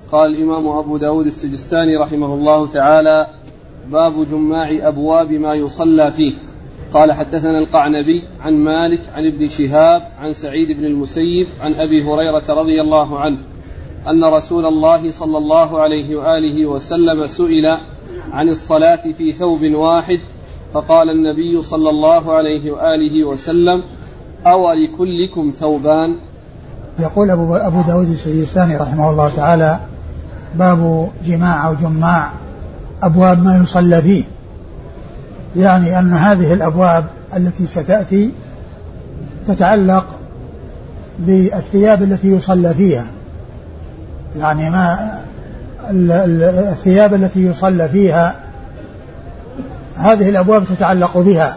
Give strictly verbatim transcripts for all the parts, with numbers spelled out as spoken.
قال الإمام أبو داود السجستاني رحمه الله تعالى: باب جماع أبواب ما يصلى فيه. قال: حدثنا القعنبي عن مالك عن ابن شهاب عن سعيد بن المسيب عن أبي هريرة رضي الله عنه أن رسول الله صلى الله عليه وآله وسلم سئل عن الصلاة في ثوب واحد فقال النبي صلى الله عليه وآله وسلم: أو لكلكم ثوبان؟ يقول أبو داود السجستاني رحمه الله تعالى: باب جماع أو جماع أبواب ما يصلى فيه، يعني أن هذه الأبواب التي ستأتي تتعلق بالثياب التي يصلى فيها، يعني ما الثياب التي يصلى فيها هذه الأبواب تتعلق بها،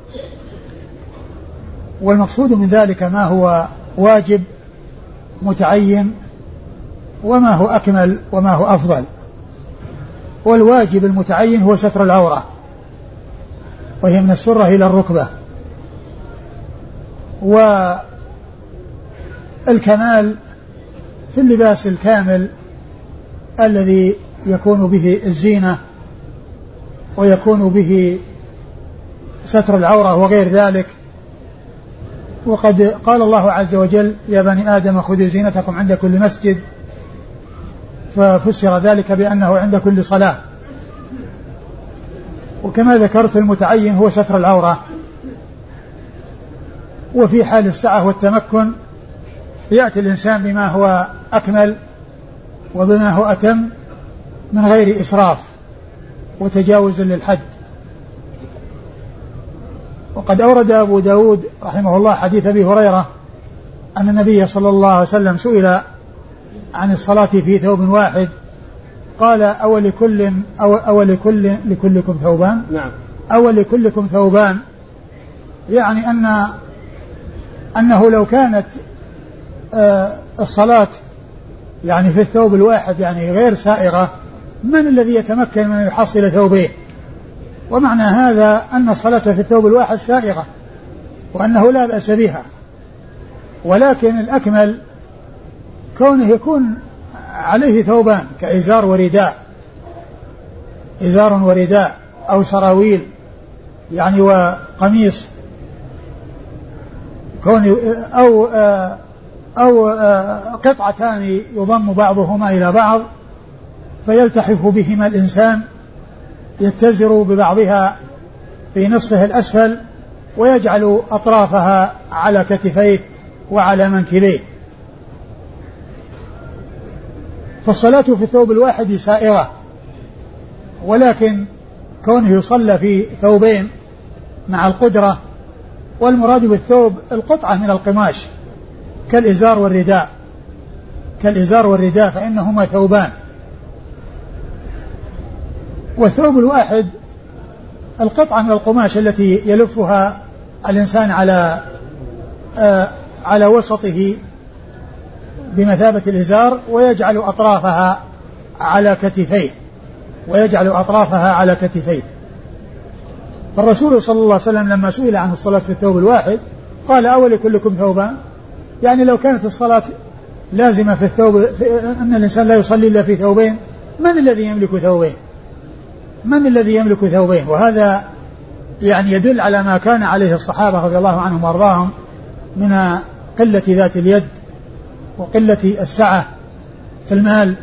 والمقصود من ذلك ما هو واجب متعين وما هو أكمل وما هو أفضل. والواجب المتعين هو ستر العورة، وهي من السرة إلى الركبة، والكمال في اللباس الكامل الذي يكون به الزينة ويكون به ستر العورة وغير ذلك. وقد قال الله عز وجل: يا بني آدم خذوا زينتكم عند كل مسجد، ففسر ذلك بأنه عند كل صلاة. وكما ذكرت المتعين هو ستر العورة، وفي حال السعة والتمكن يأتي الإنسان بما هو أكمل وبما هو أتم من غير إسراف وتجاوز للحد. وقد أورد أبو داود رحمه الله حديث أبي هريرة أن النبي صلى الله عليه وسلم سئل عن الصلاة في ثوب واحد قال: أو لكل أو, أو لكل لكلكم ثوبان؟ نعم. أو لكلكم ثوبان، يعني أن أنه لو كانت آه الصلاة يعني في الثوب الواحد يعني غير سائغة، من الذي يتمكن من يحصل ثوبين؟ ومعنى هذا أن الصلاة في الثوب الواحد سائغة وأنه لا بأس بها، ولكن الأكمل كونه يكون عليه ثوبان كإزار ورداء، إزار ورداء أو سراويل يعني وقميص، كون أو أو قطعتان يضم بعضهما إلى بعض فيلتحف بهما الإنسان، يتزر ببعضها في نصفه الأسفل ويجعل أطرافها على كتفيه وعلى منكبيه. فالصلاة في الثوب الواحد سائغة، ولكن كونه يصلى في ثوبين مع القدرة، والمراد بالثوب القطعة من القماش كالإزار والرداء كالإزار والرداء فإنهما ثوبان. والثوب الواحد القطعة من القماش التي يلفها الإنسان على آه على وسطه بمثابة الإزار ويجعل أطرافها على كتفيه ويجعل أطرافها على كتفيه. فالرسول صلى الله عليه وسلم لما سئل عن الصلاة في الثوب الواحد قال: أو لكلكم ثوبان؟ يعني لو كانت الصلاة لازمة في الثوب، في أن الإنسان لا يصلي إلا في ثوبين، من الذي يملك ثوبين؟ من الذي يملك ثوبين؟ وهذا يعني يدل على ما كان عليه الصحابة رضي الله عنهم وارضاهم من قلة ذات اليد وقلة السعة في المال.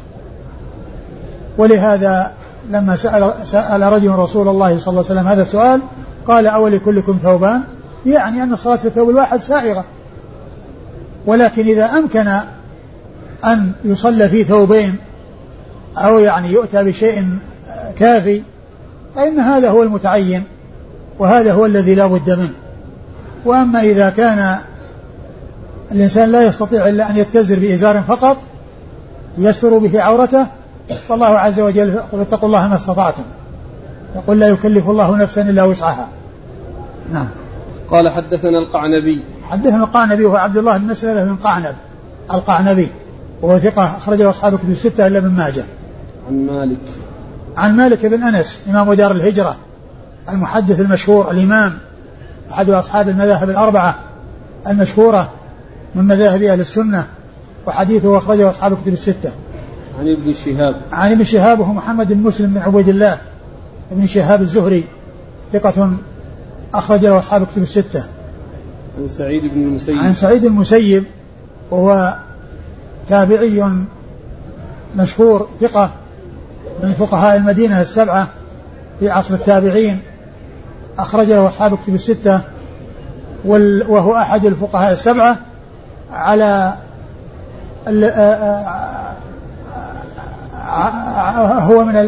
ولهذا لما سأل, سأل رجل رسول الله صلى الله عليه وسلم هذا السؤال قال: أو لكلكم ثوبان؟ يعني أن الصلاة في الثوب الواحد سائغة، ولكن إذا أمكن أن يصلى في ثوبين أو يعني يؤتى بشيء كافي فإن هذا هو المتعين وهذا هو الذي لا بد منه. وأما إذا كان الإنسان لا يستطيع إلا أن يتزر بإزار فقط يستر به عورته فالله عز وجل يقول: اتقوا الله ما استطعتم، يقول: لا يكلف الله نفسا إلا وسعها. نعم. قال: حدثنا القعنبي. حدثنا القعنبي وهو عبد الله بن مسلمة بن قعنب القعنبي، وهو ثقة أخرجه أصحاب الكتب الستة إلا ابن ماجه. عن مالك عن مالك بن أنس إمام دار الهجرة المحدث المشهور الإمام أحد أصحاب المذاهب الأربعة المشهورة من مذاهب أهل السنة، وحديثه أخرجه أصحاب الكتب الستة. عن ابن شهاب عن ابن شهاب وهو محمد بن مسلم بن عبيد الله ابن شهاب الزهري ثقة أخرج له أصحاب كتب الستة. عن سعيد بن المسيب عن سعيد المسيب وهو تابعي مشهور ثقة من فقهاء المدينة السبعة في عصر التابعين أخرج له أصحاب كتب الستة وهو أحد الفقهاء السبعة على هو من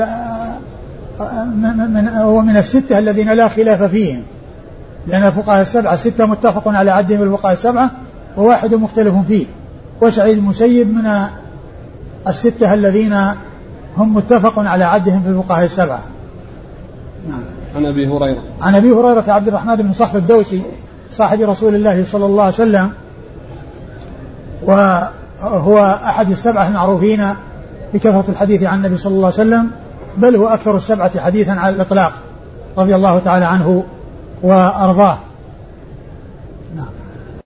من هو من الستة الذين لا خلاف فيهم لأن الفقهاء السبعة ستة متفق على عدهم الفقهاء السبعة وواحد مختلف فيه وسعيد المسيب من الستة الذين هم متفق على عدهم في الفقهاء السبعة. نعم. عن أبي هريرة عن أبي هريرة عبد الرحمن بن صخر الدوسي صاحب رسول الله صلى الله عليه وسلم وهو أحد السبعة المعروفين بكثرة الحديث عن النبي صلى الله عليه وسلم بل هو أكثر السبعة حديثا على الإطلاق رضي الله تعالى عنه وأرضاه.